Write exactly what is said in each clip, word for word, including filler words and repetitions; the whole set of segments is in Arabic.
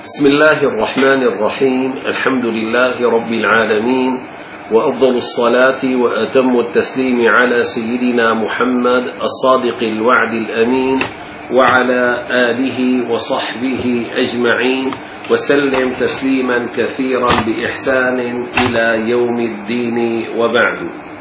بسم الله الرحمن الرحيم. الحمد لله رب العالمين، وأفضل الصلاة وأتم التسليم على سيدنا محمد الصادق الوعد الأمين وعلى آله وصحبه أجمعين، وسلم تسليما كثيرا بإحسان إلى يوم الدين، وبعد.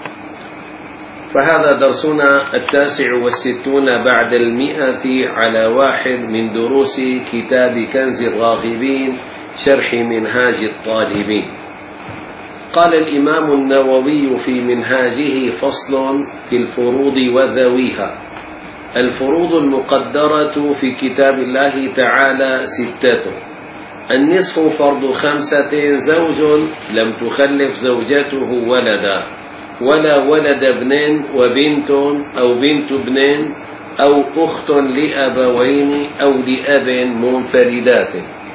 فهذا درسنا التاسع والستون بعد المئة على واحد من دروس كتاب كنز الراغبين شرح منهاج الطالبين. قال الإمام النووي في منهاجه: فصل في الفروض وذويها. الفروض المقدرة في كتاب الله تعالى ستة: النصف فرض خمسة، زوج لم تخلف زوجته ولدا، ولا ولد ابنين وبنت أو بنت ابنين أو أخت لأبوين أو لأب منفردات.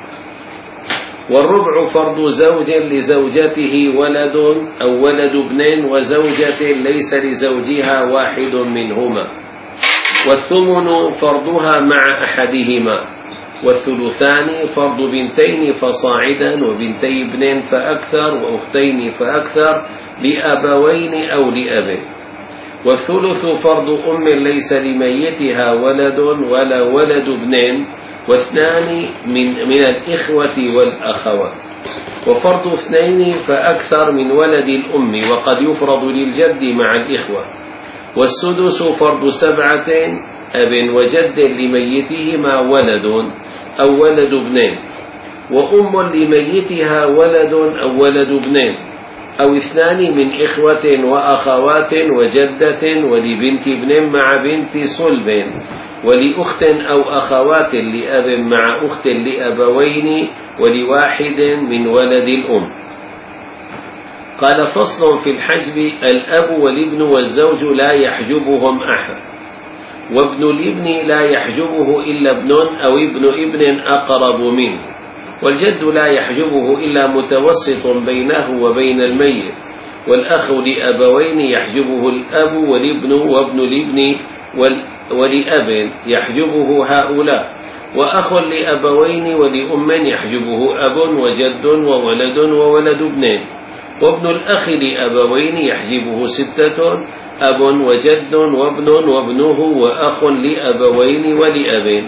والربع فرض زوج لزوجته ولد أو ولد ابنين وزوجة ليس لزوجها واحد منهما. والثمن فرضها مع أحدهما. والثلثان فرض بنتين فصاعدا وبنتي ابن فأكثر وأختين فأكثر لأبوين أو لأب. والثلث فرض أم ليس لميتها ولد ولا ولد ابنين واثنان من, من الإخوة والأخوات. وفرض اثنين فأكثر من ولد الأم، وقد يفرض للجد مع الإخوة. والسدس فرض سبعة، أب وجد لميتهما ولد أو ولد ابنين، وأم لميتها ولد أو ولد ابنين، أو اثنان من إخوة وأخوات وجدة ولبنت ابن مع بنت صلب، ولأخت أو أخوات لأب مع أخت لأبوين، ولواحد من ولد الأم. قال: فصل في الحجب: الأب والابن والزوج لا يحجبهم أحد، وابن الابن لا يحجبه إلا ابن أو ابن ابن أقرب منه، والجد لا يحجبه إلا متوسط بينه وبين الميت، والأخ لأبوين يحجبه الأب والابن وابن الابن ولأب يحجبه هؤلاء، وأخ لأبوين ولأم يحجبه أب وجد وولد وولد ابنين، وابن الأخ لأبوين يحجبه ستة: أب وجد وابن وابنه وأخ لأبوين ولأب.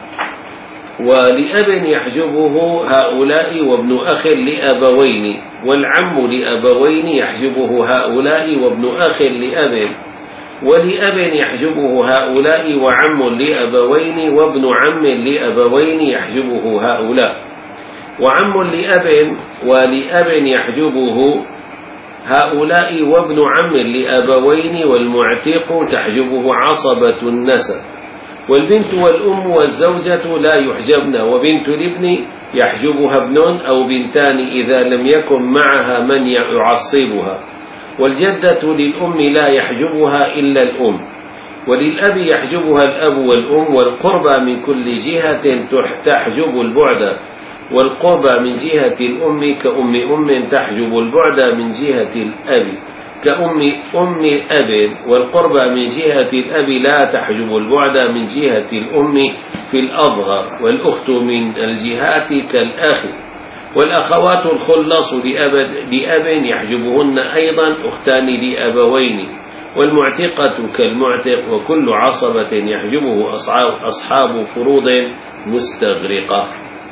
ولأب يحجبه هؤلاء وابن أخ لأبوين، والعم لأبوين يحجبه هؤلاء وابن أخ لأب، ولأب يحجبه هؤلاء وعم لأبوين وابن عم لأبوين يحجبه هؤلاء، وعم لأب ولأب يحجبه هؤلاء وابن عم لأبوين، والمعتق تحجبه عصبة النسب. والبنت والأم والزوجة لا يحجبن، وبنت الابن يحجبها ابن أو بنتان إذا لم يكن معها من يعصبها. والجدة للأم لا يحجبها إلا الأم. وللأب يحجبها الأب والأم، والقربى من كل جهة تحجب البعد، والقربى من جهة الأم كأم أم تحجب البعد من جهة الأب كأم أم أب، والقربى من جهة الأب لا تحجب البعد من جهة الأم في الأظهر، والأخت من الجهات كالأخ. والأخوات الخلص لأب, لأب يحجبهن أيضا أختان لأبوين، والمعتقة كالمعتق، وكل عصبة يحجبه أصحاب, أصحاب فروض مستغرقة.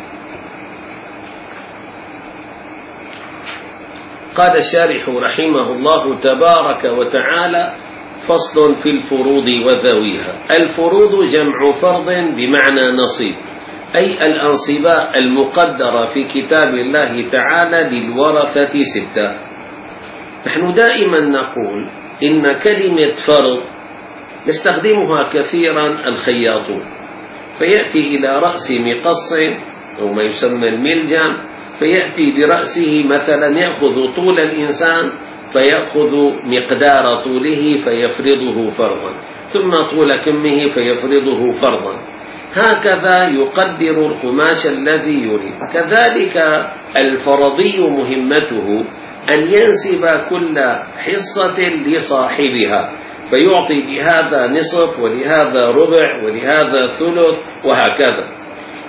قال الشارح رحمه الله تبارك وتعالى: فصل في الفروض وذويها. الفروض جمع فرض بمعنى نصيب، أي الأنصباء المقدرة في كتاب الله تعالى للورثة ستة. نحن دائما نقول إن كلمة فرض يستخدمها كثيرا الخياطون، فيأتي إلى رأس مقص أو ما يسمى الملجم، فيأتي برأسه مثلا يأخذ طول الإنسان فيأخذ مقدار طوله فيفرضه فرضا، ثم طول كمه فيفرضه فرضا، هكذا يقدر القماش الذي يريد. كذلك الفرضي مهمته أن ينسب كل حصة لصاحبها، فيعطي لهذا نصف ولهذا ربع ولهذا ثلث وهكذا.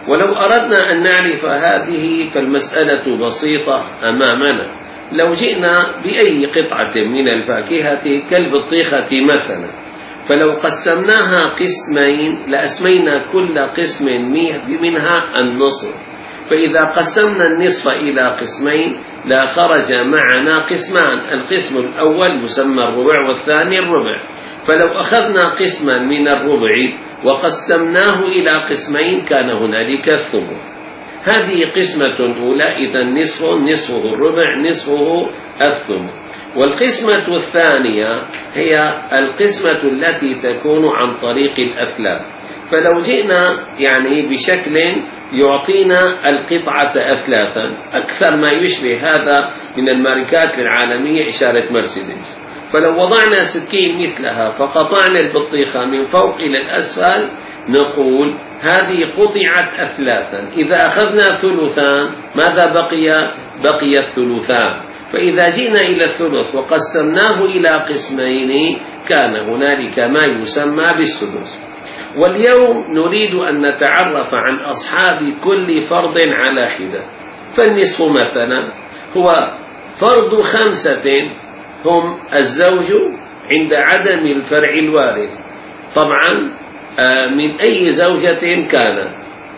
ولو أردنا أن نعرف هذه فالمسألة بسيطة أمامنا. لو جئنا بأي قطعة من الفاكهة كالبطيخة مثلا، فلو قسمناها قسمين لأسمينا كل قسم منها النصف، فإذا قسمنا النصف إلى قسمين لا خرج معنا قسمان، القسم الأول يسمى الربع والثاني الربع. فلو أخذنا قسما من الربع وقسمناه إلى قسمين كان هنالك الثمن. هذه قسمة أولى، إذا نصف نصفه الربع نصفه الثمن. والقسمة الثانية هي القسمة التي تكون عن طريق الأثلاث. فلو جئنا يعني بشكل يعطينا القطعة أثلاثا، أكثر ما يشبه هذا من الماركات العالمية إشارة مرسيدس، فلو وضعنا سكين مثلها فقطعنا البطيخة من فوق إلى الأسفل نقول هذه قطعت أثلاثا. إذا أخذنا ثلثان ماذا بقي؟ بقي الثلثان. فإذا جئنا إلى الثلث وقسمناه إلى قسمين كان هنالك ما يسمى بالسدس. واليوم نريد أن نتعرف عن أصحاب كل فرض على حدة. فالنصف مثلا هو فرض خمسة هم الزوج عند عدم الفرع الوارث، طبعا من أي زوجة كان.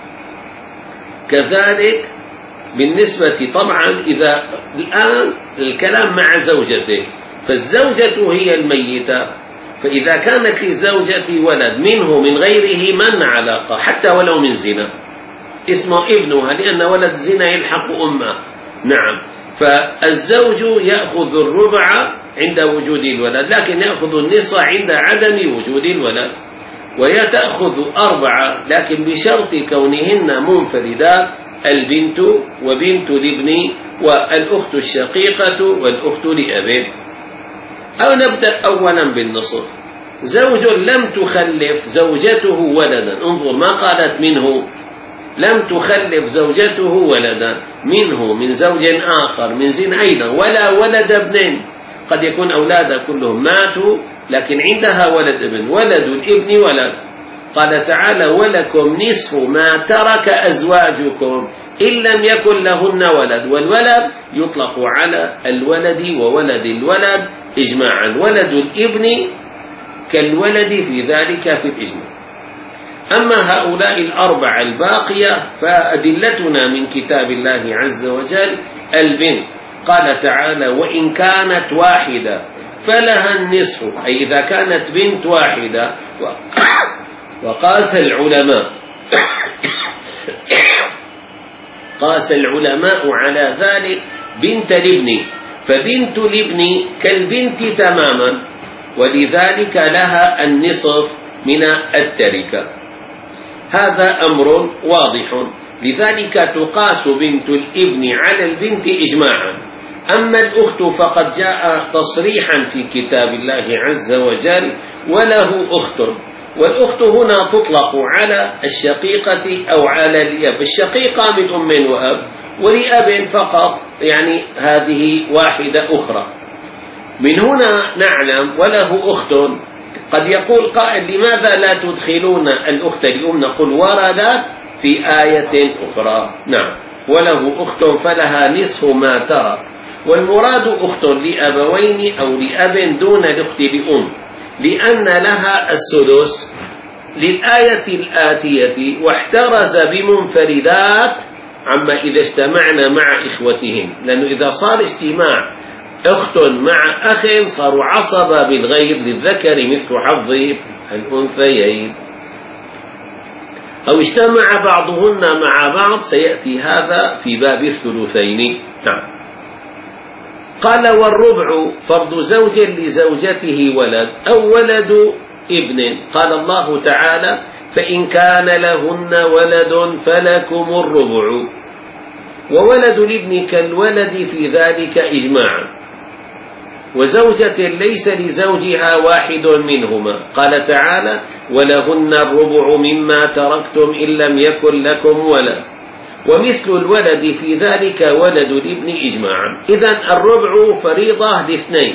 كذلك بالنسبة طبعا إذا الآن الكلام مع زوجته، فالزوجة هي الميتة، فإذا كانت للزوجة ولد منه من غيره من علاقة حتى ولو من زنا اسمه ابنها، لأن ولد الزنا يلحق أمه. نعم، فالزوج يأخذ الربع عند وجود الولد، لكن يأخذ النصف عند عدم وجود الولد، ويتأخذ أربعة لكن بشرط كونهن منفردات، البنت وبنت الابن والأخت الشقيقة والأخت لأب. أو نبدأ أولا بالنصف. زوج لم تخلف زوجته ولدا، انظر ما قالت منه، لم تخلف زوجته ولدا منه من زوج آخر من زنا أيضا، ولا ولد ابن، قد يكون أولادها كلهم ماتوا لكن عندها ولد ابن، ولد الابن ولد. قال تعالى ولكم نصف ما ترك أزواجكم إن لم يكن لهن ولد، والولد يطلق على الولد وولد الولد إجماعا، ولد الابن كالولد في ذلك في الإجماع. أما هؤلاء الأربعة الباقية فأدلتنا من كتاب الله عز وجل البنت. قال تعالى وإن كانت واحدة فلها النصف، أي إذا كانت بنت واحدة. وقاس العلماء قاس العلماء على ذلك بنت الابن، فبنت الابن كالبنت تماما، ولذلك لها النصف من التركة. هذا أمر واضح، لذلك تقاس بنت الابن على البنت إجماعا. أما الأخت فقد جاء تصريحا في كتاب الله عز وجل وله أخت، والأخت هنا تطلق على الشقيقة أو على الأب، الشقيقة من أم وأب، ولأب فقط يعني هذه واحدة أخرى. من هنا نعلم وله أخت. قد يقول قائل لماذا لا تدخلون الأخت لأم؟ نقول وردت في آية أخرى. نعم، وله أخت فلها نصف ما ترك، والمراد أخت لأبوين أو لأب دون الأخت لأم، لأن لها السدس للآية الآتية واحترز بمنفردات عما إذا اجتمعنا مع إخوتهم، لأنه إذا صار اجتماع أخت مع أخ صاروا عصبة بالغير، للذكر مثل حظ الأنثيين، أو اجتمع بعضهن مع بعض، سيأتي هذا في باب الثلثين. نعم. قال والربع فرض زوج لزوجته ولد أو ولد ابن. قال الله تعالى فإن كان لهن ولد فلكم الربع، وولد الابن كالولد في ذلك إجماعا، وزوجة ليس لزوجها واحد منهما. قال تعالى ولهن الربع مما تركتم إن لم يكن لكم ولد، ومثل الولد في ذلك ولد الابن إجماعا. إذن الربع فريضة لاثنين،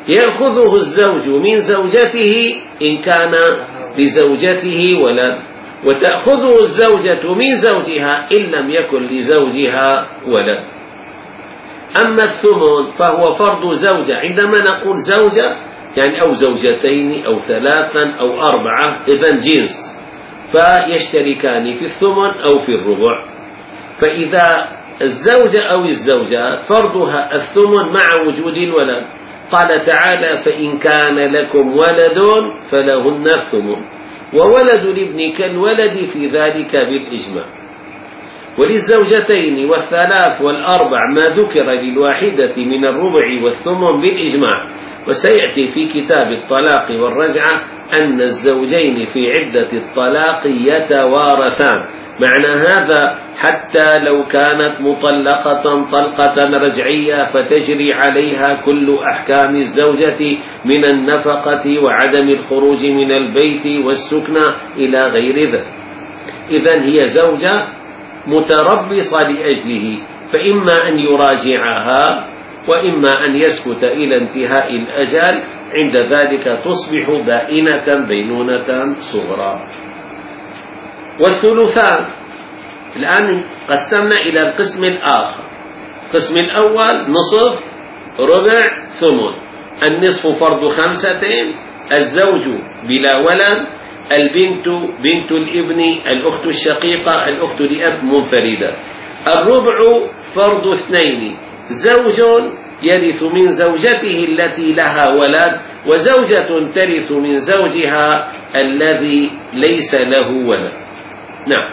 يأخذه الزوج من زوجته إن كان لزوجته ولد، وتأخذه الزوجة من زوجها إن لم يكن لزوجها ولد. أما الثمن فهو فرض زوجة. عندما نقول زوجة يعني أو زوجتين أو ثلاثا أو أربعة، إذن جنس، فيشتركان في الثمن أو في الربع. فإذا الزوجة أو الزوجات فرضها الثمن مع وجود الولد. قال تعالى: فإن كان لكم ولد فلهن الثمن وولد الابن كالولد في ذلك بالإجماع. وللزوجتين والثلاث والأربع ما ذكر للواحدة من الربع والثمن بالإجماع. وسيأتي في كتاب الطلاق والرجعة أن الزوجين في عدة الطلاق يتوارثان. معنى هذا حتى لو كانت مطلقة طلقة رجعية فتجري عليها كل أحكام الزوجة من النفقة وعدم الخروج من البيت والسكنى إلى غير ذلك. إذن هي زوجة متربصة لأجله، فإما أن يراجعها وإما أن يسكت إلى انتهاء الأجل، عند ذلك تصبح بائنة بينونة صغرى. والثلثان الآن قسمنا إلى القسم الآخر. القسم الأول نصف ربع ثمن. النصف فرض خمسة، الزوج بلا ولد، البنت بنت الابن، الأخت الشقيقة، الأخت لأب منفردة. الربع فرض اثنين، زوج يرث من زوجته التي لها ولد، وزوجة ترث من زوجها الذي ليس له ولد. نعم.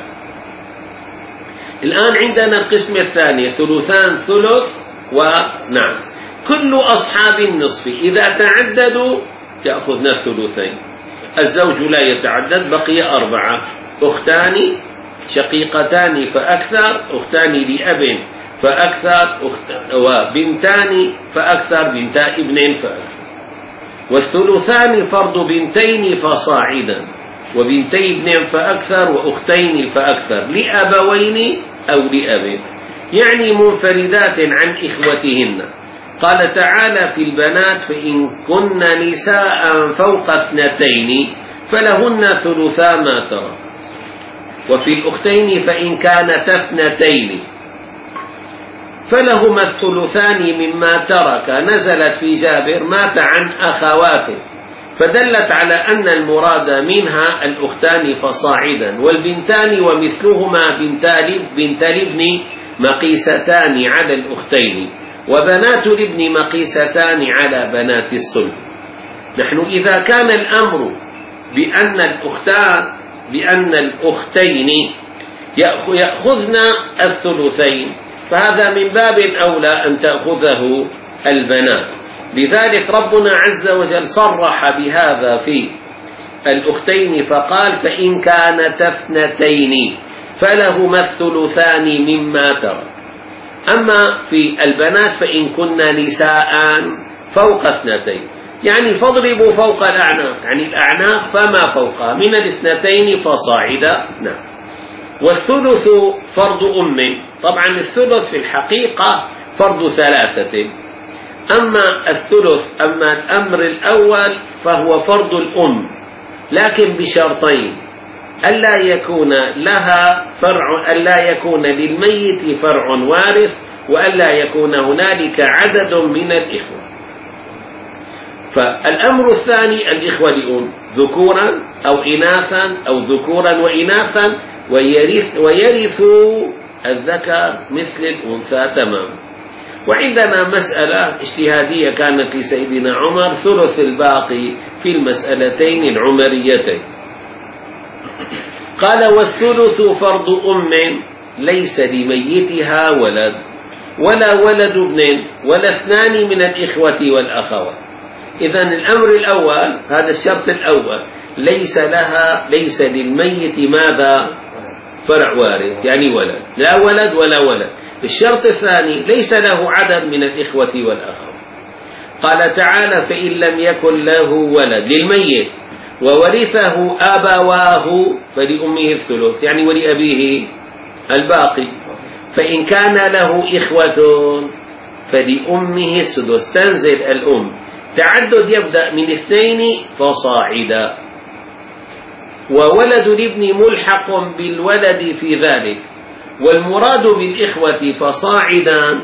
الآن عندنا القسم الثاني، ثلثان ثلث ونعم. كل أصحاب النصف إذا تعددوا يأخذنا الثلثين. الزوج لا يتعدد، بقي أربعة: أختان شقيقتان فأكثر، أختان لأب فأكثر، وبنتان فأكثر، بنتا ابن فأكثر. والثلثان فرض بنتين فصاعدا، وبنتي ابن فأكثر، وأختين فأكثر، لأبوين أو لأب، يعني منفردات عن إخوتهن. قال تعالى في البنات: فإن كن نساء فوق اثنتين فلهن ثلثا ما ترك. وفي الأختين فإن كانتا اثنتين فلهما الثلثان مما ترك. نزلت في جابر: مات عن أخواته، فدلت على أن المراد منها الأختان فصاعدا، والبنتان ومثلهما بنتا الابن مقيستان على الأختين، وبنات الابن مقيستان على بنات الصلب. نحن إذا كان الأمر بأن الأختان بأن الأختين يأخذن الثلثين، فهذا من باب أولى أن تأخذه البنات. لذلك ربنا عز وجل صرح بهذا في الأختين فقال: فإن كانتا اثنتين فلهما الثلثان مما ترك. أما في البنات فإن كن نساء فوق اثنتين، يعني فاضربوا فوق الأعناق، يعني الأعناق فما فوقها من الاثنتين فصاعدا. نعم. والثلث فرض أم. طبعا الثلث في الحقيقة فرض ثلاثة. أما الثلث أما الأمر الأول فهو فرض الأم، لكن بشرطين: ألا يكون لها فرع، ألا يكون للميت فرع وارث، وألا يكون هنالك عدد من الإخوة. فالأمر الثاني: الإخوة لأم ذكورا أو إناثا أو ذكورا وإناثا، ويرث ويرثوا الذكر مثل الأنثى تماما. وعندنا مسألة اجتهادية كانت لسيدنا عمر: ثلث الباقي في المسألتين العمريتين. قال: والثلث فرض أم ليس لميتها ولد ولا ولد ابن ولا اثنان من الإخوة والأخوات. إذن الأمر الأول، هذا الشرط الأول، ليس لها ليس للميت ماذا؟ فرع وارث، يعني ولد، لا ولد ولا ولد. الشرط الثاني: ليس له عدد من الإخوة والأخوات. قال تعالى: فإن لم يكن له ولد للميت وورثه أبواه فلأمه الثلث، يعني ولأبيه الباقي. فإن كان له إخوة فلأمه السدس، تنزل الأم. تعدد يبدأ من اثنين فصاعدا. وولد الابن ملحق بالولد في ذلك، والمراد بالإخوة فصاعدا،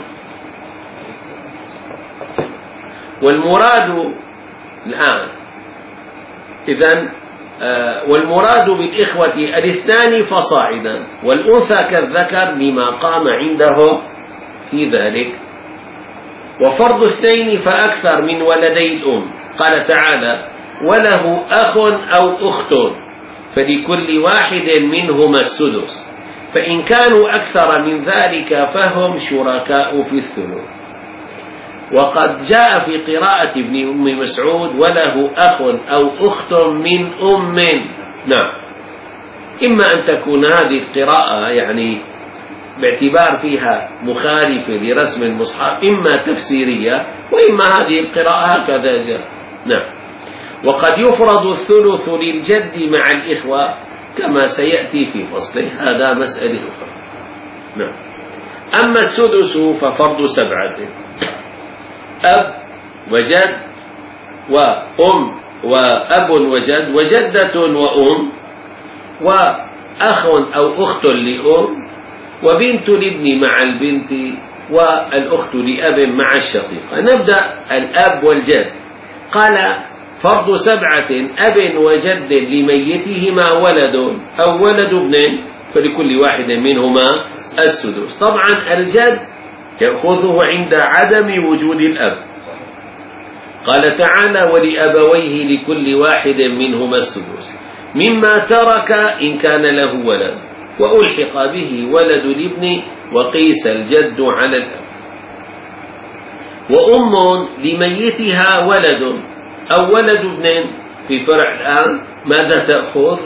والمراد الآن إذن آه والمراد بالإخوة الاثنان فصاعدا، والأنثى كالذكر لما قام عنده في ذلك. وفرض اثنين فأكثر من ولدي الأم، قال تعالى: وله أخ أو أخت فلكل واحد منهما السدس، فإن كانوا أكثر من ذلك فهم شركاء في الثلث. وقد جاء في قراءة ابن أم مسعود: وله أخ أو أخت من أم. نعم، إما أن تكون هذه القراءة يعني باعتبار فيها مخالفة لرسم المصحف، إما تفسيرية، وإما هذه القراءة هكذا جاء. نعم. وقد يفرض الثلث للجد مع الإخوة كما سيأتي في فصله، هذا مسألة أخرى. نعم. أما السدس ففرض سبعة: أب وجد وأم وأب وجد وجدة وأم وأخ أو أخت لأم وبنت الابن مع البنت والأخت لأب مع الشقيقة. نبدأ الأب والجد. قال: فرض سبعة: أب وجد لميتهما ولد أو ولد ابن فلكل واحد منهما السدس. طبعا الجد يأخذه عند عدم وجود الأب. قال تعالى: ولأبويه لكل واحد منهما السدس مما ترك إن كان له ولد، وألحق به ولد الابن وقيس الجد على الأب. وأم لميتها ولد أو ولد ابن في فرع الآن ماذا تأخذ؟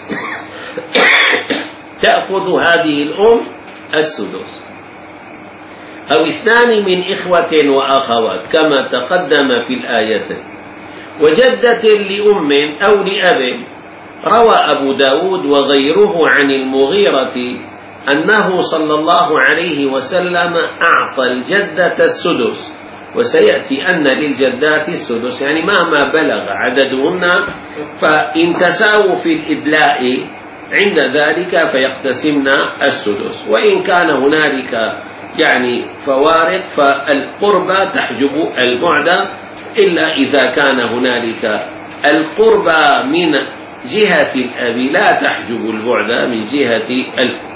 تأخذ هذه الأم السدس، أو اثنان من إخوة وأخوات كما تقدم في الآية. وجدة لأم أو لأب. روى أبو داود وغيره عن المغيرة أنه صلى الله عليه وسلم أعطى الجدة السدس، وسيأتي أن للجدات السدس، يعني مهما بلغ عددهن فإن تساووا في الإدلاء عند ذلك فيقتسمن السدس. وإن كان هنالك يعني فوارق فالقربى تحجب البعد، إلا إذا كان هنالك القربى من جهة الأب لا تحجب البعد من جهة الأم.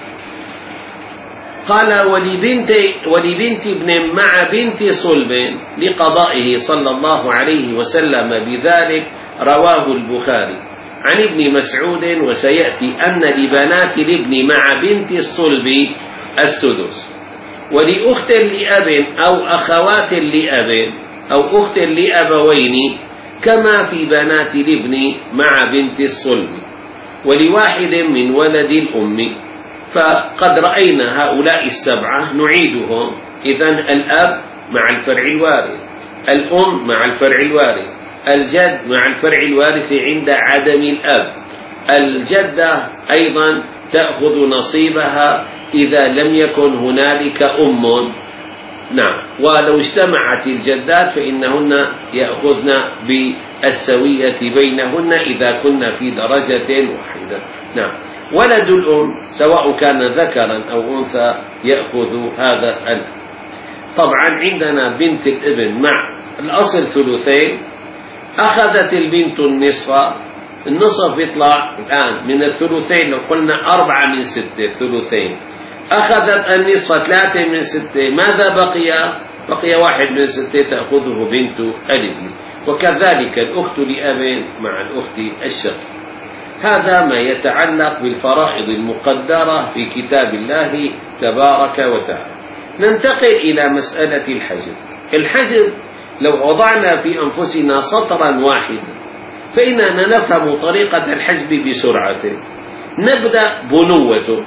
قال: ولبنت, ولبنت ابن مع بنت صلب لقضائه صلى الله عليه وسلم بذلك، رواه البخاري عن ابن مسعود. وسيأتي أن لبنات الابن مع بنت الصلب السدس. ولأخت لأب أو أخوات لأب أو أخت لأبوين كما في بنات الابن مع بنت الصلب، ولواحد من ولد الأم. فقد رأينا هؤلاء السبعة نعيدهم. إذن الأب مع الفرع الوارث، الأم مع الفرع الوارث، الجد مع الفرع الوارث عند عدم الأب، الجدة أيضا تأخذ نصيبها إذا لم يكن هنالك أم. نعم. ولو اجتمعت الجدات فإنهن يأخذن بالسوية بينهن إذا كنا في درجة واحدة. نعم. ولد الأم سواء كان ذكرا أو أنثى يأخذ هذا الأب. طبعا عندنا بنت الابن مع الأصل ثلثين، أخذت البنت النصف، النصف يطلع الآن من الثلثين، لو قلنا أربعة من ستة ثلثين، أخذت النصف ثلاثة من ستة، ماذا بقي؟ بقي واحد من ستة تأخذه بنت الابن. وكذلك الأخت لأب مع الأخت الشقيقة. هذا ما يتعلق بالفرائض المقدرة في كتاب الله تبارك وتعالى. ننتقل إلى مسألة الحجب. الحجب لو وضعنا في أنفسنا سطرا واحدا فإننا نفهم طريقة الحجب بسرعة. نبدأ بنوة،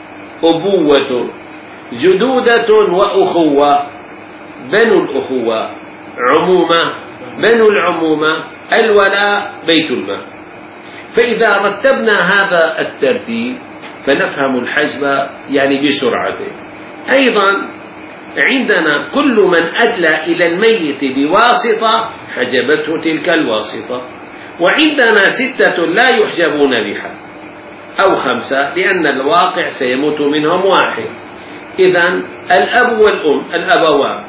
أبوة، جدودة وأخوة، بنو الأخوة، عمومة، بنو العمومة، الولاء، بيت المال. فإذا رتبنا هذا الترتيب فنفهم الحجب يعني بسرعة. أيضا عندنا كل من أدلى إلى الميت بواسطة حجبته تلك الواسطة، وعندنا ستة لا يحجبون بها أو خمسة لأن الواقع سيموت منهم واحد. إذن الأب والأم الأبوان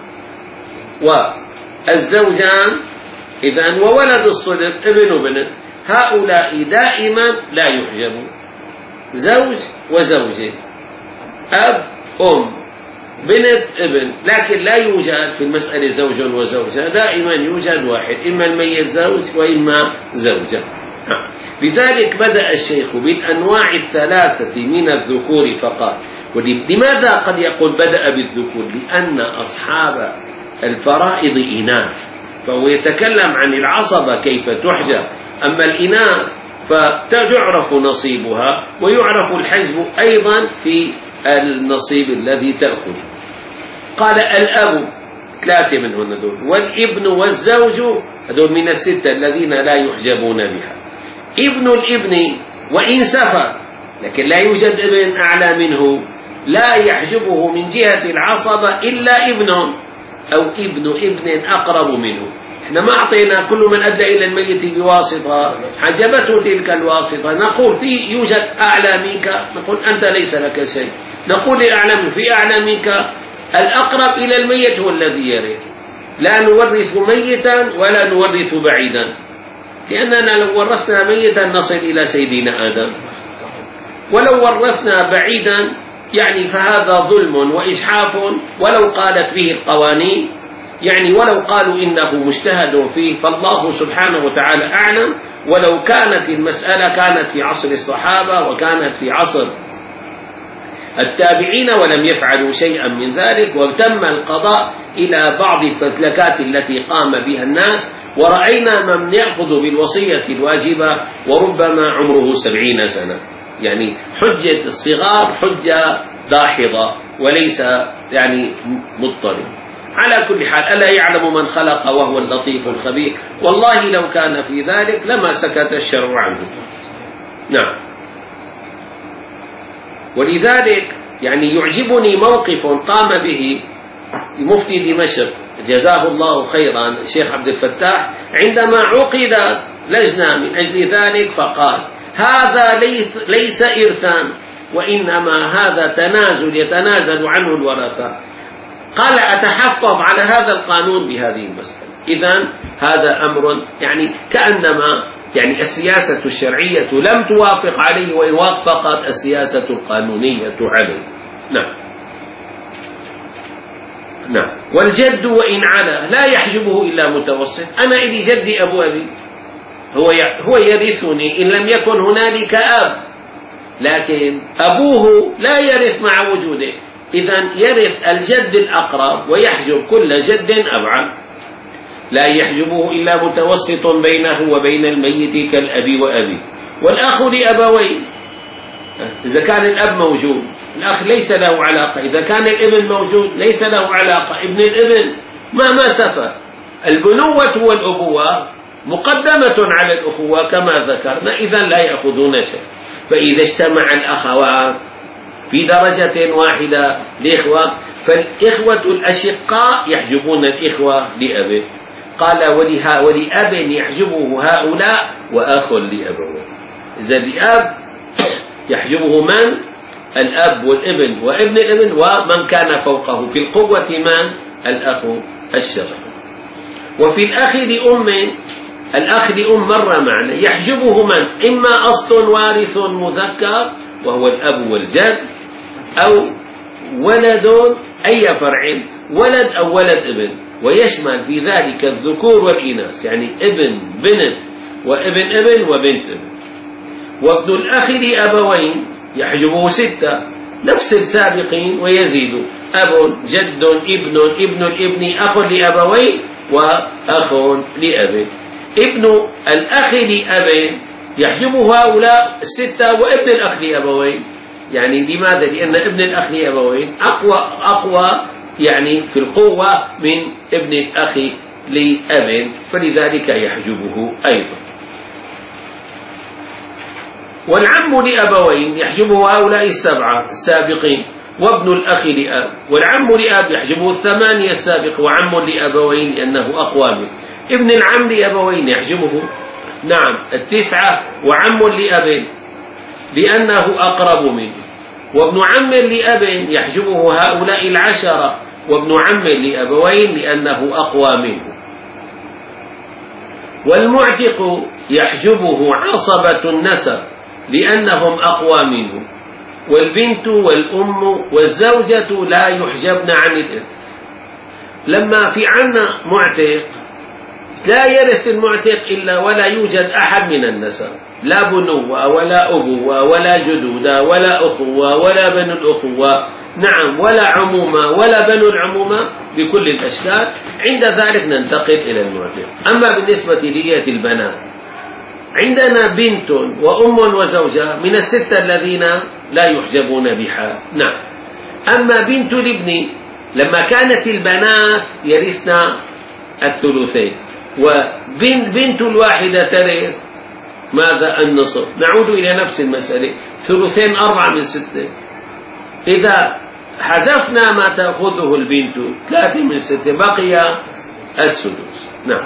والزوجان إذن وولد الصلب ابن وبنت هؤلاء دائما لا يحجبون، زوج وزوجة، أب أم بنت ابن، لكن لا يوجد في المسألة زوج وزوجة، دائما يوجد واحد، إما الميت زوج وإما زوجة. لذلك بدأ الشيخ بالأنواع الثلاثة من الذكور فقط. ولماذا قد يقول بدأ بالذكور؟ لأن أصحاب الفرائض إناث، فهو يتكلم عن العصبة كيف تحجب، أما الإناث فتعرف نصيبها ويعرف الحجب أيضا في النصيب الذي تأخذ. قال الأب ثلاثة منهن دول، والابن والزوج هذول من الستة الذين لا يحجبون بها. ابن الابن وإن سفر لكن لا يوجد ابن أعلى منه لا يحجبه من جهة العصبة إلا ابن أو ابن ابن أقرب منه. احنا ما أعطينا كل من أدى إلى الميت بواسطة حجبته تلك الواسطة، نقول في يوجد أعلى منك، نقول أنت ليس لك شيء، نقول الأعلى منك في أعلى منك، الأقرب إلى الميت هو الذي يرث. لا نورث ميتا ولا نورث بعيدا، لأننا لو ورثنا ميتا نصل إلى سيدنا آدم، ولو ورثنا بعيدا يعني فهذا ظلم وإجحاف، ولو قالت به القوانين يعني ولو قالوا إنه مجتهد فيه فالله سبحانه وتعالى أعلم. ولو كانت المسألة كانت في عصر الصحابة وكانت في عصر التابعين ولم يفعلوا شيئا من ذلك، وتم القضاء إلى بعض الفتلكات التي قام بها الناس، ورأينا من يأخذ بالوصية الواجبة وربما عمره سبعين سنة. يعني حجة الصغار حجة داحضة وليس يعني مضطرب. على كل حال ألا يعلم من خلق وهو اللطيف الخبير، والله لو كان في ذلك لما سكت الشرع عنه. نعم. ولذلك يعني يعجبني موقف قام به مفتي دمشق جزاه الله خيرا الشيخ عبد الفتاح عندما عقدت لجنة من أجل ذلك، فقال هذا ليس, ليس إرثا وإنما هذا تنازل يتنازل عنه الورثة. قال أتحفظ على هذا القانون بهذه المسألة. إذن هذا أمر يعني كأنما يعني السياسة الشرعية لم توافق عليه وإن وافقت السياسة القانونية عليه. نعم. نعم. والجد وإن علا لا يحجبه إلا متوسط. أنا إلي جدي أبو أبي هو هو يرثني إن لم يكن هنالك أب، لكن أبوه لا يرث مع وجوده، إذن يرث الجد الأقرب ويحجب كل جد أبعد، لا يحجبه إلا متوسط بينه وبين الميت كالأب وأبي. والأخ لأبوين إذا كان الأب موجود الأخ ليس له علاقة، إذا كان الابن موجود ليس له علاقة، ابن الابن مهما سفر. البنوة والأبوة مقدمة على الأخوة كما ذكرنا، إذن لا يأخذون شيء. فإذا اجتمع الأخوان في درجة واحدة لإخوة فالإخوة الأشقاء يحجبون الإخوة لأب. قال ولها ولأب يحجبه هؤلاء وأخ لأبوه. إذا لأب يحجبه من؟ الأب والابن وابن الابن ومن كان فوقه، في القوة من؟ الأخ الشقيق. وفي الأخ لأم الأخ لأم مرة معنا يحجبه من؟ إما أصل وارث مذكر وهو الأب والجد، أو ولد أي فرع ولد أو ولد ابن، ويشمل في ذلك الذكور والإناث، يعني ابن بنت وابن ابن وبنت ابن. وابن الأخ لأبوين يحجبه ستة نفس السابقين ويزيد، أب جد ابن ابن الابن أخ لأبوين وأخ لأب. ابن الأخ لأب يحجبه هؤلاء الستة وابن الأخ لأبوين. يعني لماذا؟ لأن ابن الأخ لأبوين أقوى أقوى يعني في القوة من ابن الأخ لأب، فلذلك يحجبه أيضا. والعم لأبوين يحجبه هؤلاء السبعة السابقين، وابن الأخ لأب. والعم لأب يحجبه الثمانية السابق، وعم لأبوين لأنه أقوى منه. ابن العم لأبوين يحجبه نعم التسعة وعم لأب لأنه أقرب منه، وابن عم لأب يحجبه هؤلاء العشرة، وابن عم لأبوين لأنه أقوى منه. والمعتق يحجبه عصبة النسب لأنهم أقوى منه، والبنت والأم والزوجة لا يحجبن عن الإرث. لما في عنا معتق لا يرث المعتق إلا ولا يوجد أحد من النسب، لا بنوة ولا أبوة ولا جدودة ولا أخوة ولا بنو الأخوة، نعم ولا عمومة ولا بنو العمومة بكل الأشكال. عند ذلك ننتقل إلى المعتق. أما بالنسبة لدية البنات عندنا بنت وأم وزوجة من الستة الذين لا يحجبون بحال. نعم. أما بنت الابن لما كانت البنات يرثن الثلثين، وبنت الواحدة ترث ماذا؟ النصف. نعود إلى نفس المسألة، ثلثين أربعة من ستة. إذا حذفنا ما تأخذه البنت ثلاثة من ستة بقي السدس. نعم.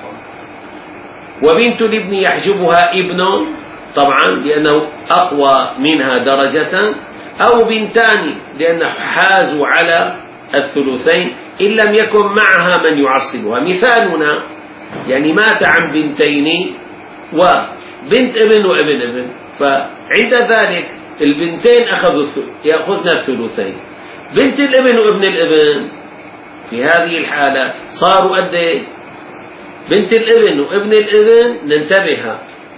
وبنت الابن يحجبها ابن طبعا لأنه أقوى منها درجة، أو بنتان لأنه حازوا على الثلثين إن لم يكن معها من يعصبها. مثالنا يعني مات عن بنتين وبنت ابن وابن ابن، فعند ذلك البنتين أخذوا يأخذن الثلثين، بنت الابن وابن الابن في هذه الحالة صاروا قد ايه؟ بنت الابن وابن الابن ننتبه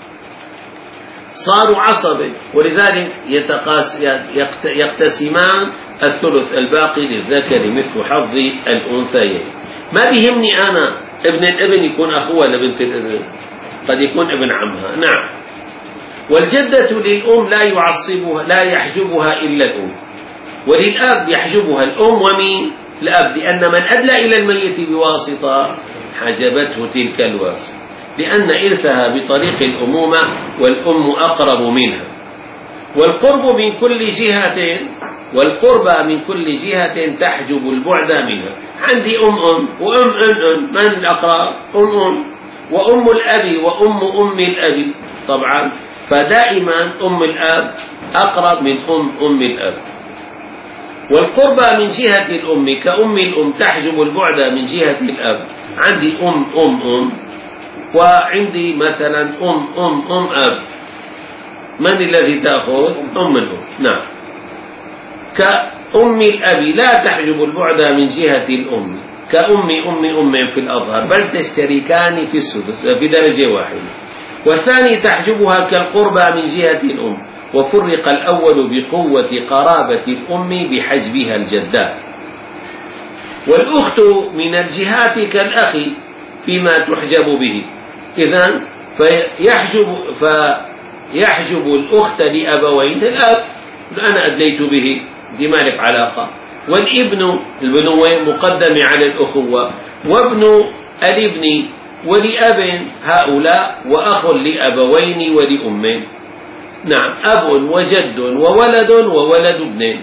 صاروا عصبة، ولذلك يتقاس يقتسمان الثلث الباقي للذكر مثل حظ الأنثيين. ما بيهمني أنا ابن الابن يكون أخوه لبنت الابن، قد يكون ابن عمها. نعم. والجدة للأم لا يعصبها لا يحجبها إلا الأم، وللأب يحجبها الأم ومين؟ الأب، لأن من أدلى إلى الميت بواسطة حجبته تلك الواسطة، لأن إرثها بطريق الأمومة والأم أقرب منها. والقرب من كل جهة والقربى من كل جهة تحجب البعد منها. عندي أم أم وأم أم أم، من الأقرب؟ أم أم، وأم الأب وأم أم الأب طبعا، فدائما أم الأب أقرب من أم أم الأب. والقربى من جهة الأم كأم الأم تحجب البعد من جهة الأب. عندي أم أم أم وعندي مثلا أم أم أم أب، من الذي تأخذ؟ أم الأم. نعم. كأم الأب لا تحجب البعد من جهة الأم كأم أم أم في الأظهر، بل تشتركان في السدس في درجة واحدة. والثاني تحجبها كالقربى من جهة الأم، وفرق الأول بقوة قرابة الأم بحجبها الجدات. والأخت من الجهات كالأخ فيما تحجب به. إذن فيحجب, فيحجب الأخت لأبوين الأب أنا أدليت به دي ما لك علاقة، والابن البنوة مقدم على الأخوة، وابن الابن ولأب هؤلاء، وأخ لأبوين ولأمين. نعم. أب وجد وولد وولد ابن.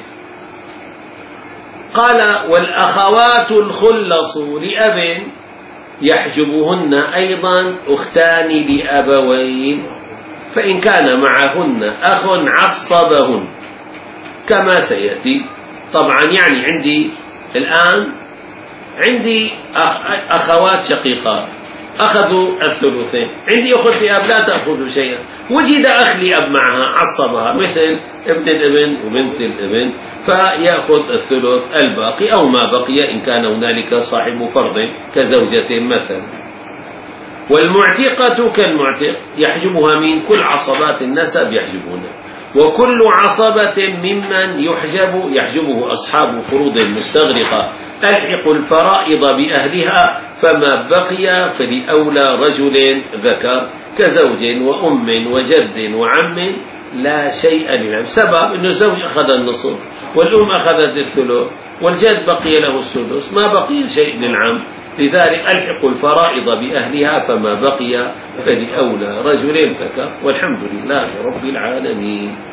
قال والأخوات الخلص لأب يحجبهن أيضا أختان لأبوين، فإن كان معهن أخ عصبهن كما سيأتي. طبعا يعني عندي الآن عندي أخوات شقيقات أخذوا الثلثين، عندي أخت لأب لا تأخذ شيئا، وجد أخ لأب معها عصبها مثل ابن الابن وبنت الابن، فيأخذ الثلث الباقي أو ما بقي إن كان هنالك صاحب فرض كزوجة مثلا. والمعتقة كالمعتق يحجبها من كل عصبات النسب يحجبونه، وكل عصبة ممن يحجب يحجبه أصحاب فروض مستغرقة. ألحق الفرائض بأهلها، فما بقي فلأولى رجل ذكر كزوج وأم وجد وعم لا شيء للعم. سبب أنه زوج أخذ النصف والأم أخذت الثلث والجد بقي له السدس، ما بقي شيء للعم. لذلك ألحق الفرائض بأهلها، فما بقي فلأولى رجل ذكر. والحمد لله رب العالمين.